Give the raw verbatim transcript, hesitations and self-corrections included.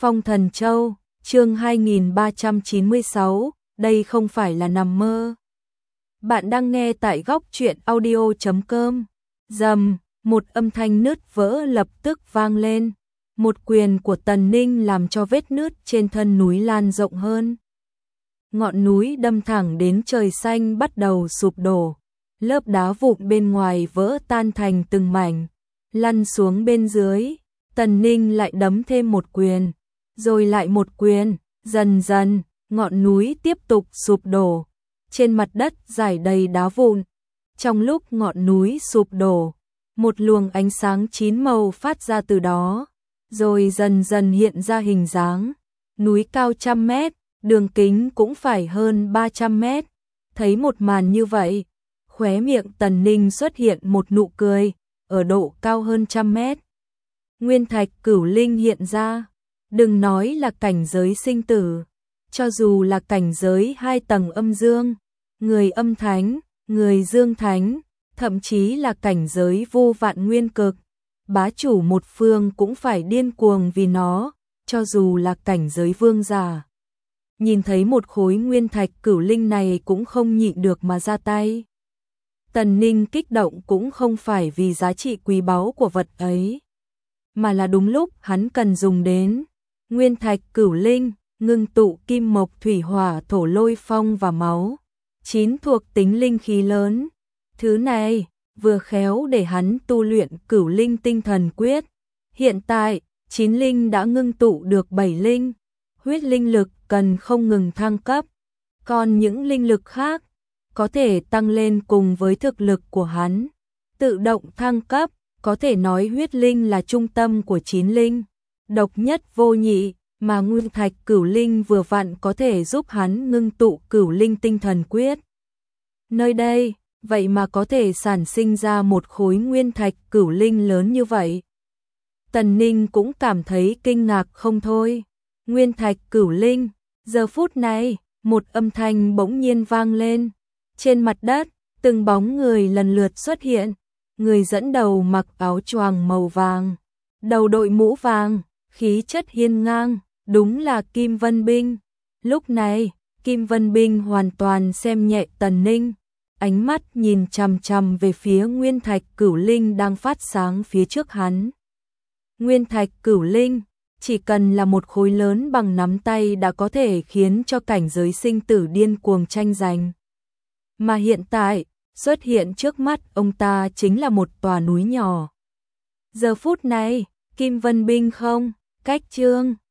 Phong Thần Châu, chương hai nghìn ba trăm chín mươi sáu, đây không phải là nằm mơ. Bạn đang nghe tại góc truyện audio chấm com. Rầm, một âm thanh nứt vỡ lập tức vang lên. Một quyền của Tần Ninh làm cho vết nứt trên thân núi lan rộng hơn. Ngọn núi đâm thẳng đến trời xanh bắt đầu sụp đổ. Lớp đá vụn bên ngoài vỡ tan thành từng mảnh, lăn xuống bên dưới. Tần Ninh lại đấm thêm một quyền, rồi lại một quyền, dần dần, ngọn núi tiếp tục sụp đổ. Trên mặt đất rải đầy đá vụn. Trong lúc ngọn núi sụp đổ, một luồng ánh sáng chín màu phát ra từ đó, rồi dần dần hiện ra hình dáng. Núi cao trăm mét, đường kính cũng phải hơn ba trăm mét. Thấy một màn như vậy, khóe miệng Tần Ninh xuất hiện một nụ cười, ở độ cao hơn trăm mét. Nguyên thạch cửu linh hiện ra, đừng nói là cảnh giới sinh tử, cho dù là cảnh giới hai tầng âm dương, người âm thánh, người dương thánh, thậm chí là cảnh giới vô vạn nguyên cực, bá chủ một phương cũng phải điên cuồng vì nó, cho dù là cảnh giới vương giả. Nhìn thấy một khối nguyên thạch cửu linh này cũng không nhịn được mà ra tay. Tần Ninh kích động cũng không phải vì giá trị quý báu của vật ấy, mà là đúng lúc hắn cần dùng đến. Nguyên thạch cửu linh, ngưng tụ kim mộc thủy hỏa thổ lôi phong và máu, chín thuộc tính linh khí lớn. Thứ này vừa khéo để hắn tu luyện cửu linh tinh thần quyết. Hiện tại, chín linh đã ngưng tụ được bảy linh, huyết linh lực cần không ngừng thăng cấp, còn những linh lực khác có thể tăng lên cùng với thực lực của hắn, tự động thăng cấp. Có thể nói huyết linh là trung tâm của chín linh, độc nhất vô nhị, mà nguyên thạch cửu linh vừa vặn có thể giúp hắn ngưng tụ cửu linh tinh thần quyết. Nơi đây, vậy mà có thể sản sinh ra một khối nguyên thạch cửu linh lớn như vậy. Tần Ninh cũng cảm thấy kinh ngạc không thôi. Nguyên thạch cửu linh, giờ phút này, một âm thanh bỗng nhiên vang lên. Trên mặt đất, từng bóng người lần lượt xuất hiện. Người dẫn đầu mặc áo choàng màu vàng, đầu đội mũ vàng, khí chất hiên ngang, đúng là Kim Vân Binh. Lúc này, Kim Vân Binh hoàn toàn xem nhẹ Tần Ninh, ánh mắt nhìn chằm chằm về phía nguyên thạch cửu linh đang phát sáng phía trước hắn. Nguyên thạch cửu linh, chỉ cần là một khối lớn bằng nắm tay đã có thể khiến cho cảnh giới sinh tử điên cuồng tranh giành. Mà hiện tại, xuất hiện trước mắt ông ta chính là một tòa núi nhỏ. Giờ phút này, Kim Vân Binh không cách trương,